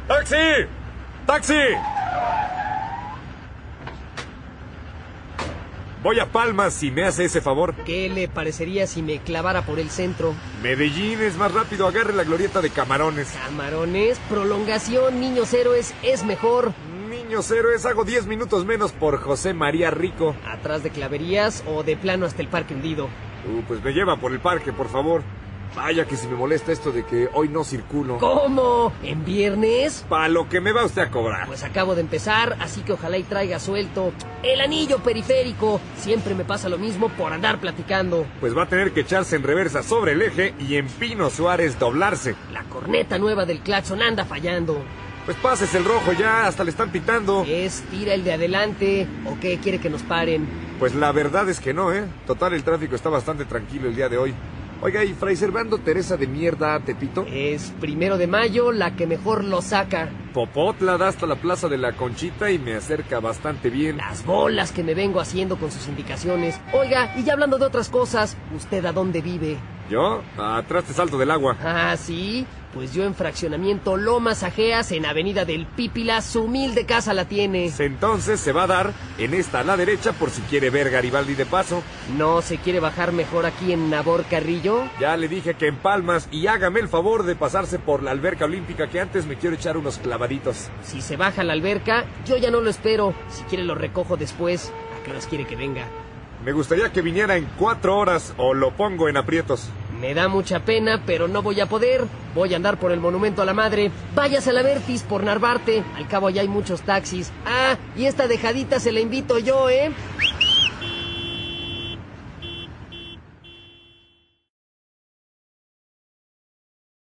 ¡Taxi! ¡Taxi! Voy a Palmas si me hace ese favor. ¿Qué le parecería si me clavara por el centro? Medellín es más rápido, agarre la glorieta de Camarones. Camarones, prolongación, niños héroes, es mejor. Niños héroes, hago 10 minutos menos por José María Rico. ¿Atrás de Claverías o de plano hasta el Parque Hundido? Pues me lleva por el parque, por favor. Vaya que si me molesta esto de que hoy no circulo. ¿Cómo? ¿En viernes? Pa' lo que me va usted a cobrar. Pues acabo de empezar, así que ojalá y traiga suelto el anillo periférico. Siempre me pasa lo mismo por andar platicando. Pues va a tener que echarse en reversa sobre el eje y en Pino Suárez doblarse. La corneta nueva del claxon anda fallando. Pues pases el rojo ya, hasta le están pitando. ¿Tira el de adelante o qué quiere que nos paren? Pues la verdad es que no, ¿eh? Total, el tráfico está bastante tranquilo el día de hoy. Oiga, ¿y Fray Servando Teresa de mierda, Tepito? Es 1 de mayo la que mejor lo saca. Popotla da hasta la Plaza de la Conchita y me acerca bastante bien. Las bolas que me vengo haciendo con sus indicaciones. Oiga, y ya hablando de otras cosas, ¿usted a dónde vive? ¿Yo? Atrás te salto del agua. Ah, ¿sí? Pues yo en fraccionamiento Lomas Ajeas, en Avenida del Pípila, su humilde casa la tiene. Entonces se va a dar en esta a la derecha por si quiere ver Garibaldi de paso. ¿No se quiere bajar mejor aquí en Nabor Carrillo? Ya le dije que en Palmas y hágame el favor de pasarse por la alberca olímpica que antes me quiero echar unos clavaditos. Si se baja a la alberca, yo ya no lo espero. Si quiere lo recojo después. ¿A qué horas quiere que venga? Me gustaría que viniera en 4 horas o lo pongo en aprietos. Me da mucha pena, pero no voy a poder. Voy a andar por el Monumento a la Madre. Váyase a la Vertis por Narvarte. Al cabo allá hay muchos taxis. Ah, y esta dejadita se la invito yo, ¿eh?